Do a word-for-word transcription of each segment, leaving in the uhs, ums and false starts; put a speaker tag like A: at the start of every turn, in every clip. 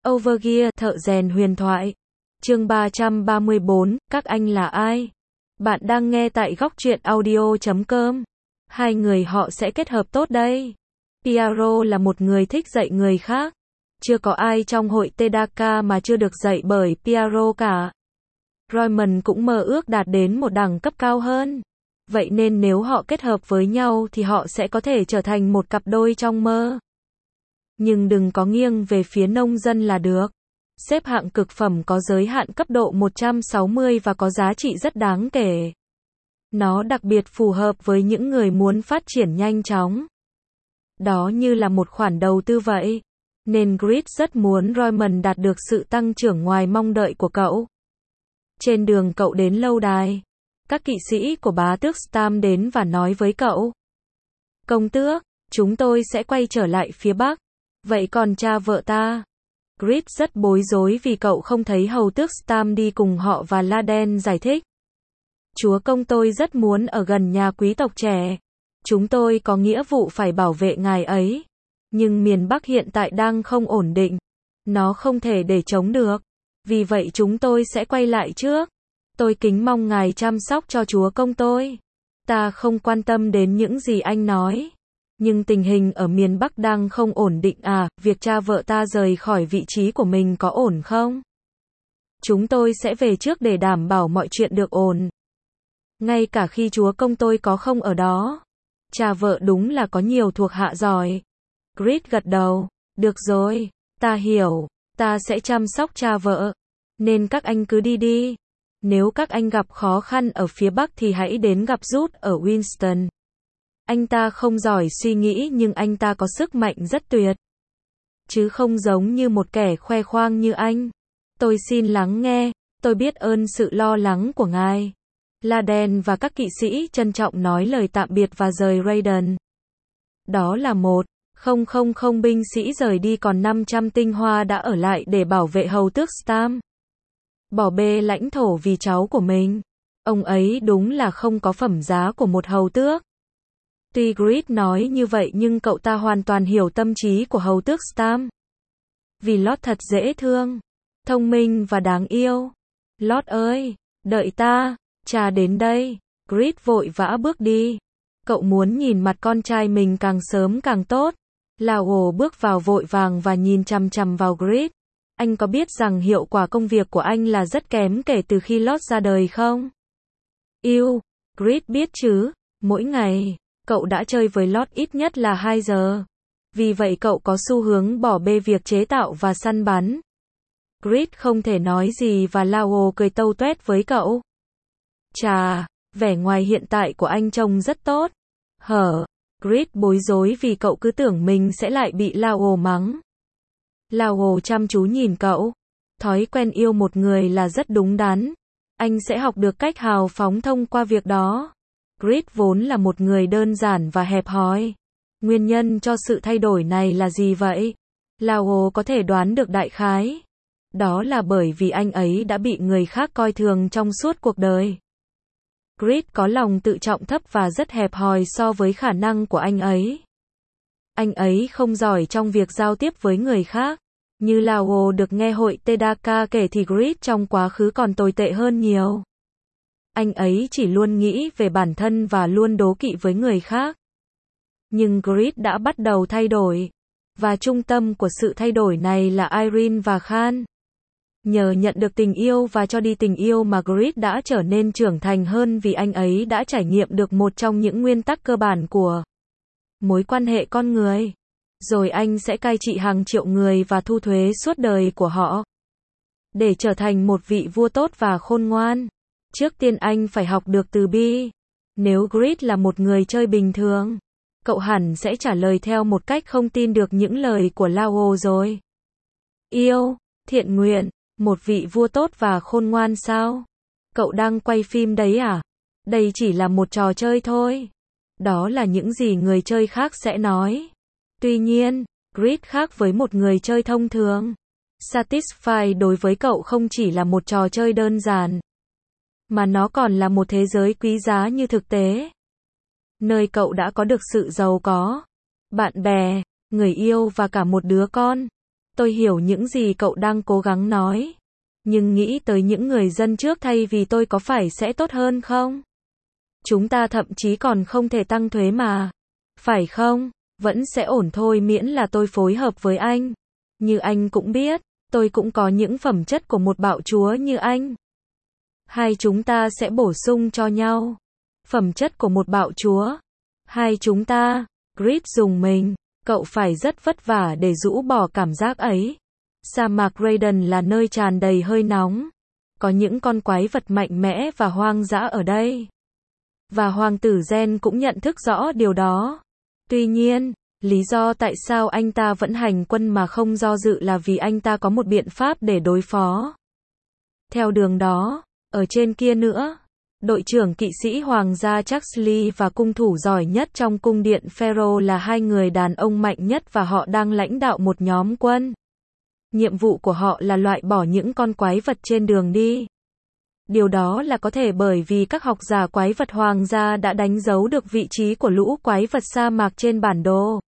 A: Overgear, thợ rèn huyền thoại. Chương ba trăm ba mươi bốn, các anh là ai? Bạn đang nghe tại góc truyện audio chấm com. Hai người họ sẽ kết hợp tốt đây. Piero là một người thích dạy người khác. Chưa có ai trong hội Tedaka mà chưa được dạy bởi Piero cả. Royman cũng mơ ước đạt đến một đẳng cấp cao hơn. Vậy nên nếu họ kết hợp với nhau thì họ sẽ có thể trở thành một cặp đôi trong mơ. Nhưng đừng có nghiêng về phía nông dân là được. Xếp hạng cực phẩm có giới hạn cấp độ một trăm sáu mươi và có giá trị rất đáng kể. Nó đặc biệt phù hợp với những người muốn phát triển nhanh chóng. Đó như là một khoản đầu tư vậy. Nên Grid rất muốn Royman đạt được sự tăng trưởng ngoài mong đợi của cậu. Trên đường cậu đến lâu đài, các kỵ sĩ của bá tước Stam đến và nói với cậu: Công tước, chúng tôi sẽ quay trở lại phía Bắc. Vậy còn cha vợ ta? Grid rất bối rối vì cậu không thấy hầu tước Stam đi cùng họ và Laden giải thích: Chúa công tôi rất muốn ở gần nhà quý tộc trẻ. Chúng tôi có nghĩa vụ phải bảo vệ ngài ấy. Nhưng miền Bắc hiện tại đang không ổn định. Nó không thể để chống được. Vì vậy chúng tôi sẽ quay lại trước. Tôi kính mong ngài chăm sóc cho chúa công tôi. Ta không quan tâm đến những gì anh nói. Nhưng tình hình ở miền Bắc đang không ổn định à, việc cha vợ ta rời khỏi vị trí của mình có ổn không? Chúng tôi sẽ về trước để đảm bảo mọi chuyện được ổn. Ngay cả khi chúa công tôi có không ở đó. Cha vợ đúng là có nhiều thuộc hạ giỏi. Grid gật đầu. Được rồi, ta hiểu, ta sẽ chăm sóc cha vợ. Nên các anh cứ đi đi. Nếu các anh gặp khó khăn ở phía Bắc thì hãy đến gặp Jude ở Winston. Anh ta không giỏi suy nghĩ nhưng anh ta có sức mạnh rất tuyệt. Chứ không giống như một kẻ khoe khoang như anh. Tôi xin lắng nghe, tôi biết ơn sự lo lắng của ngài. Laden và các kỵ sĩ trân trọng nói lời tạm biệt và rời Raiden. Đó là một không không không binh sĩ rời đi còn năm trăm tinh hoa đã ở lại để bảo vệ hầu tước Stam. Bỏ bê lãnh thổ vì cháu của mình. Ông ấy đúng là không có phẩm giá của một hầu tước. Tuy Grid nói như vậy nhưng cậu ta hoàn toàn hiểu tâm trí của hầu tước Stam. Vì Lord thật dễ thương, thông minh và đáng yêu. Lord ơi, đợi ta, cha đến đây. Grid vội vã bước đi. Cậu muốn nhìn mặt con trai mình càng sớm càng tốt. Lao bước vào vội vàng và nhìn chằm chằm vào Grid. Anh có biết rằng hiệu quả công việc của anh là rất kém kể từ khi Lord ra đời không? Yêu, Grid biết chứ, mỗi ngày, cậu đã chơi với Lord ít nhất là hai giờ. Vì vậy cậu có xu hướng bỏ bê việc chế tạo và săn bắn. Grid không thể nói gì và Lao cười tâu tuét với cậu. Chà, vẻ ngoài hiện tại của anh trông rất tốt. Hở, Grid bối rối vì cậu cứ tưởng mình sẽ lại bị Lao mắng. Lao chăm chú nhìn cậu. Thói quen yêu một người là rất đúng đắn. Anh sẽ học được cách hào phóng thông qua việc đó. Grid vốn là một người đơn giản và hẹp hòi. Nguyên nhân cho sự thay đổi này là gì vậy? Lao có thể đoán được đại khái. Đó là bởi vì anh ấy đã bị người khác coi thường trong suốt cuộc đời. Grid có lòng tự trọng thấp và rất hẹp hòi so với khả năng của anh ấy. Anh ấy không giỏi trong việc giao tiếp với người khác. Như Lao được nghe hội Tedaka kể thì Grid trong quá khứ còn tồi tệ hơn nhiều. Anh ấy chỉ luôn nghĩ về bản thân và luôn đố kỵ với người khác. Nhưng Grid đã bắt đầu thay đổi. Và trung tâm của sự thay đổi này là Irene và Khan. Nhờ nhận được tình yêu và cho đi tình yêu mà Grid đã trở nên trưởng thành hơn vì anh ấy đã trải nghiệm được một trong những nguyên tắc cơ bản của mối quan hệ con người. Rồi anh sẽ cai trị hàng triệu người và thu thuế suốt đời của họ. Để trở thành một vị vua tốt và khôn ngoan, trước tiên anh phải học được từ bi. Nếu Grid là một người chơi bình thường, cậu hẳn sẽ trả lời theo một cách không tin được những lời của Lao rồi. Yêu, thiện nguyện, một vị vua tốt và khôn ngoan sao? Cậu đang quay phim đấy à? Đây chỉ là một trò chơi thôi. Đó là những gì người chơi khác sẽ nói. Tuy nhiên, Grid khác với một người chơi thông thường. Satisfy đối với cậu không chỉ là một trò chơi đơn giản, mà nó còn là một thế giới quý giá như thực tế. Nơi cậu đã có được sự giàu có, bạn bè, người yêu và cả một đứa con. Tôi hiểu những gì cậu đang cố gắng nói. Nhưng nghĩ tới những người dân trước thay vì tôi có phải sẽ tốt hơn không? Chúng ta thậm chí còn không thể tăng thuế mà. Phải không? Vẫn sẽ ổn thôi miễn là tôi phối hợp với anh. Như anh cũng biết, tôi cũng có những phẩm chất của một bạo chúa như anh. Hai chúng ta sẽ bổ sung cho nhau. Phẩm chất của một bạo chúa. Hai chúng ta. Grid dùng mình. Cậu phải rất vất vả để rũ bỏ cảm giác ấy. Sa mạc Raiden là nơi tràn đầy hơi nóng. Có những con quái vật mạnh mẽ và hoang dã ở đây. Và hoàng tử Gen cũng nhận thức rõ điều đó. Tuy nhiên, lý do tại sao anh ta vẫn hành quân mà không do dự là vì anh ta có một biện pháp để đối phó. Theo đường đó, ở trên kia nữa, đội trưởng kỵ sĩ hoàng gia Charlie và cung thủ giỏi nhất trong cung điện Pharaoh là hai người đàn ông mạnh nhất và họ đang lãnh đạo một nhóm quân. Nhiệm vụ của họ là loại bỏ những con quái vật trên đường đi. Điều đó là có thể bởi vì các học giả quái vật hoàng gia đã đánh dấu được vị trí của lũ quái vật sa mạc trên bản đồ.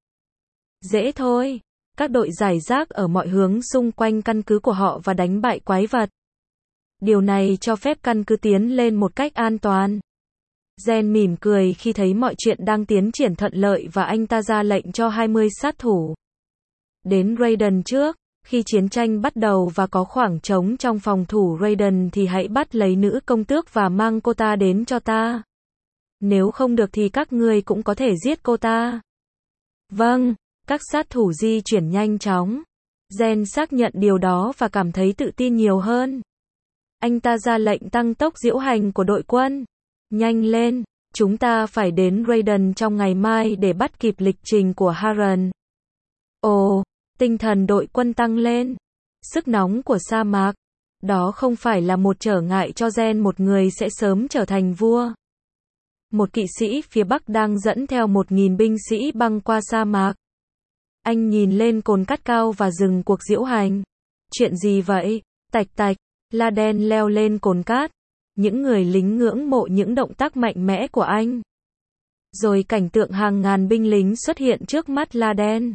A: Dễ thôi, các đội giải rác ở mọi hướng xung quanh căn cứ của họ và đánh bại quái vật. Điều này cho phép căn cứ tiến lên một cách an toàn. Gen mỉm cười khi thấy mọi chuyện đang tiến triển thuận lợi và anh ta ra lệnh cho hai mươi sát thủ. Đến Raiden trước, khi chiến tranh bắt đầu và có khoảng trống trong phòng thủ Raiden thì hãy bắt lấy nữ công tước và mang cô ta đến cho ta. Nếu không được thì các ngươi cũng có thể giết cô ta. Vâng, các sát thủ di chuyển nhanh chóng. Gen xác nhận điều đó và cảm thấy tự tin nhiều hơn. Anh ta ra lệnh tăng tốc diễu hành của đội quân. Nhanh lên, chúng ta phải đến Raiden trong ngày mai để bắt kịp lịch trình của Harren. Ồ, tinh thần đội quân tăng lên. Sức nóng của sa mạc. Đó không phải là một trở ngại cho Gen một người sẽ sớm trở thành vua. Một kỵ sĩ phía Bắc đang dẫn theo một nghìn binh sĩ băng qua sa mạc. Anh nhìn lên cồn cát cao và dừng cuộc diễu hành. Chuyện gì vậy? Tạch tạch. Laden leo lên cồn cát. Những người lính ngưỡng mộ những động tác mạnh mẽ của anh. Rồi cảnh tượng hàng ngàn binh lính xuất hiện trước mắt Laden.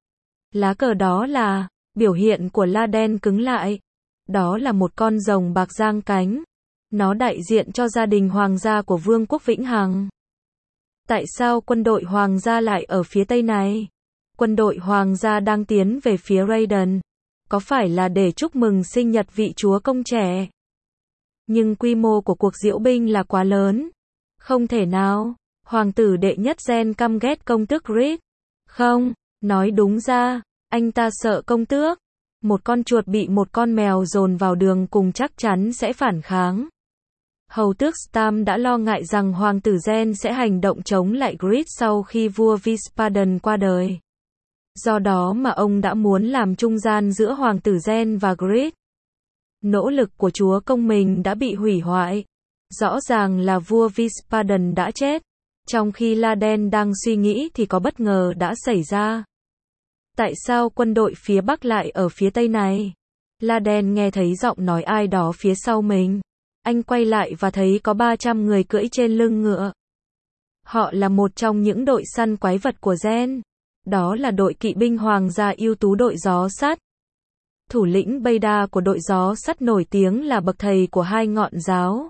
A: Lá cờ đó là biểu hiện của Laden cứng lại. Đó là một con rồng bạc giang cánh. Nó đại diện cho gia đình hoàng gia của Vương quốc Vĩnh Hằng. Tại sao quân đội hoàng gia lại ở phía tây này? Quân đội hoàng gia đang tiến về phía Raiden. Có phải là để chúc mừng sinh nhật vị chúa công trẻ? Nhưng quy mô của cuộc diễu binh là quá lớn. Không thể nào. Hoàng tử đệ nhất Gen căm ghét công tước Grid. Không, nói đúng ra, anh ta sợ công tước. Một con chuột bị một con mèo dồn vào đường cùng chắc chắn sẽ phản kháng. Hầu tước Stam đã lo ngại rằng hoàng tử Gen sẽ hành động chống lại Grid sau khi vua Vispadan qua đời. Do đó mà ông đã muốn làm trung gian giữa hoàng tử Gen và Grid. Nỗ lực của chúa công mình đã bị hủy hoại. Rõ ràng là vua Vispadan đã chết. Trong khi Laden đang suy nghĩ thì có bất ngờ đã xảy ra. Tại sao quân đội phía Bắc lại ở phía Tây này? Laden nghe thấy giọng nói ai đó phía sau mình. Anh quay lại và thấy có ba trăm người cưỡi trên lưng ngựa. Họ là một trong những đội săn quái vật của Gen. Đó là đội kỵ binh hoàng gia ưu tú đội gió sắt. Thủ lĩnh Beyda của đội gió sắt nổi tiếng là bậc thầy của hai ngọn giáo.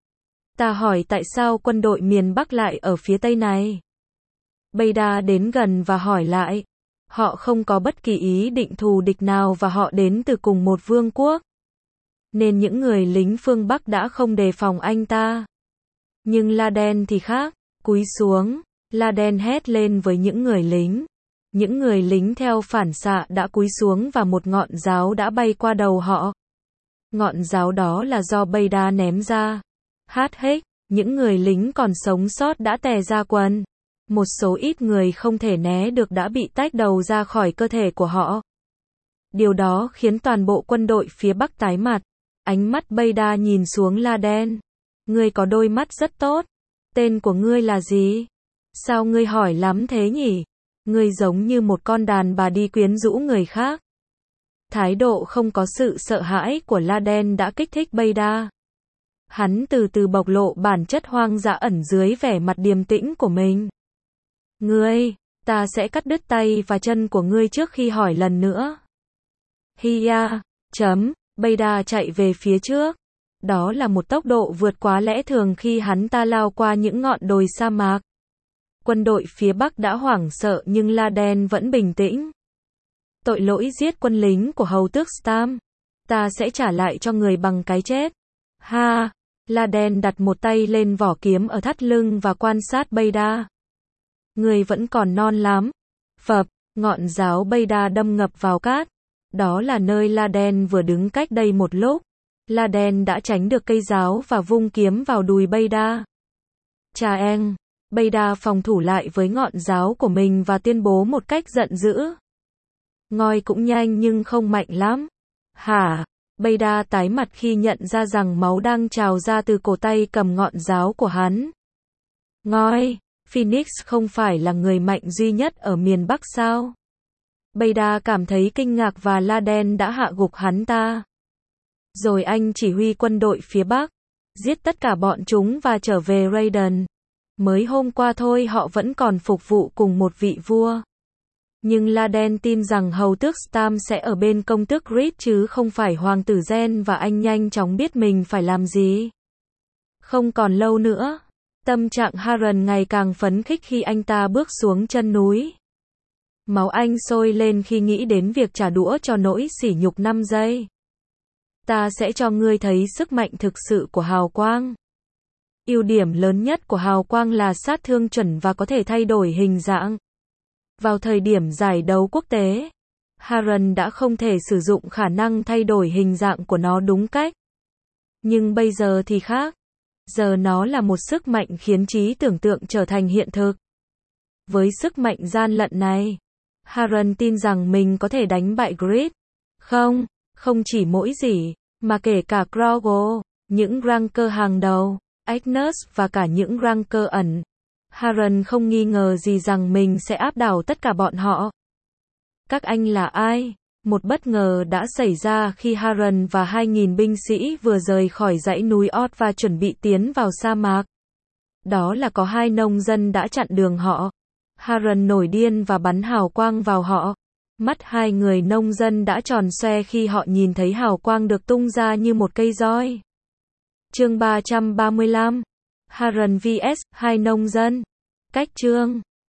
A: Ta hỏi tại sao quân đội miền Bắc lại ở phía Tây này? Beyda đến gần và hỏi lại. Họ không có bất kỳ ý định thù địch nào và họ đến từ cùng một vương quốc. Nên những người lính phương Bắc đã không đề phòng anh ta. Nhưng Laden thì khác. Cúi xuống, Laden hét lên với những người lính. Những người lính theo phản xạ đã cúi xuống và một ngọn giáo đã bay qua đầu họ. Ngọn giáo đó là do Beyda ném ra. Hát hếch, những người lính còn sống sót đã tè ra quần. Một số ít người không thể né được đã bị tách đầu ra khỏi cơ thể của họ. Điều đó khiến toàn bộ quân đội phía Bắc tái mặt. Ánh mắt Beyda nhìn xuống Laden. Ngươi có đôi mắt rất tốt. Tên của ngươi là gì? Sao ngươi hỏi lắm thế nhỉ? Ngươi giống như một con đàn bà đi quyến rũ người khác. Thái độ không có sự sợ hãi của Laden đã kích thích Beyda. Hắn từ từ bộc lộ bản chất hoang dã ẩn dưới vẻ mặt điềm tĩnh của mình. Ngươi, ta sẽ cắt đứt tay và chân của ngươi trước khi hỏi lần nữa. Hiya, chấm, Bayda chạy về phía trước. Đó là một tốc độ vượt quá lẽ thường khi hắn ta lao qua những ngọn đồi sa mạc. Quân đội phía Bắc đã hoảng sợ nhưng Laden vẫn bình tĩnh. Tội lỗi giết quân lính của hầu tước Stam. Ta sẽ trả lại cho người bằng cái chết. Ha! Laden đặt một tay lên vỏ kiếm ở thắt lưng và quan sát Bayda. Người vẫn còn non lắm. Phập, ngọn giáo Bayda đâm ngập vào cát. Đó là nơi Laden vừa đứng cách đây một lúc. Laden đã tránh được cây giáo và vung kiếm vào đùi Bayda. Chà eng! Bayda phòng thủ lại với ngọn giáo của mình và tuyên bố một cách giận dữ. Ngoi cũng nhanh nhưng không mạnh lắm. Hả? Bayda tái mặt khi nhận ra rằng máu đang trào ra từ cổ tay cầm ngọn giáo của hắn. Ngoi, Phoenix không phải là người mạnh duy nhất ở miền Bắc sao? Bayda cảm thấy kinh ngạc và Laden đã hạ gục hắn ta. Rồi anh chỉ huy quân đội phía Bắc, giết tất cả bọn chúng và trở về Raiden. Mới hôm qua thôi họ vẫn còn phục vụ cùng một vị vua. Nhưng Laden tin rằng hầu tước Stam sẽ ở bên công tước Reed chứ không phải hoàng tử Gen và anh nhanh chóng biết mình phải làm gì. Không còn lâu nữa, tâm trạng Harren ngày càng phấn khích khi anh ta bước xuống chân núi. Máu anh sôi lên khi nghĩ đến việc trả đũa cho nỗi sỉ nhục năm giây. Ta sẽ cho ngươi thấy sức mạnh thực sự của hào quang. Ưu điểm lớn nhất của hào quang là sát thương chuẩn và có thể thay đổi hình dạng. Vào thời điểm giải đấu quốc tế, Harren đã không thể sử dụng khả năng thay đổi hình dạng của nó đúng cách. Nhưng bây giờ thì khác. Giờ nó là một sức mạnh khiến trí tưởng tượng trở thành hiện thực. Với sức mạnh gian lận này, Harren tin rằng mình có thể đánh bại Grid. Không, không chỉ mỗi gì, mà kể cả Grogu, những ranker hàng đầu, Agnes và cả những ranker ẩn. Harren không nghi ngờ gì rằng mình sẽ áp đảo tất cả bọn họ. Các anh là ai? Một bất ngờ đã xảy ra khi Harren và hai nghìn binh sĩ vừa rời khỏi dãy núi Oz và chuẩn bị tiến vào sa mạc. Đó là có hai nông dân đã chặn đường họ. Harren nổi điên và bắn hào quang vào họ. Mắt hai người nông dân đã tròn xoe khi họ nhìn thấy hào quang được tung ra như một cây roi. Chương ba trăm ba mươi lăm. Harren vs hai nông dân. Cách chương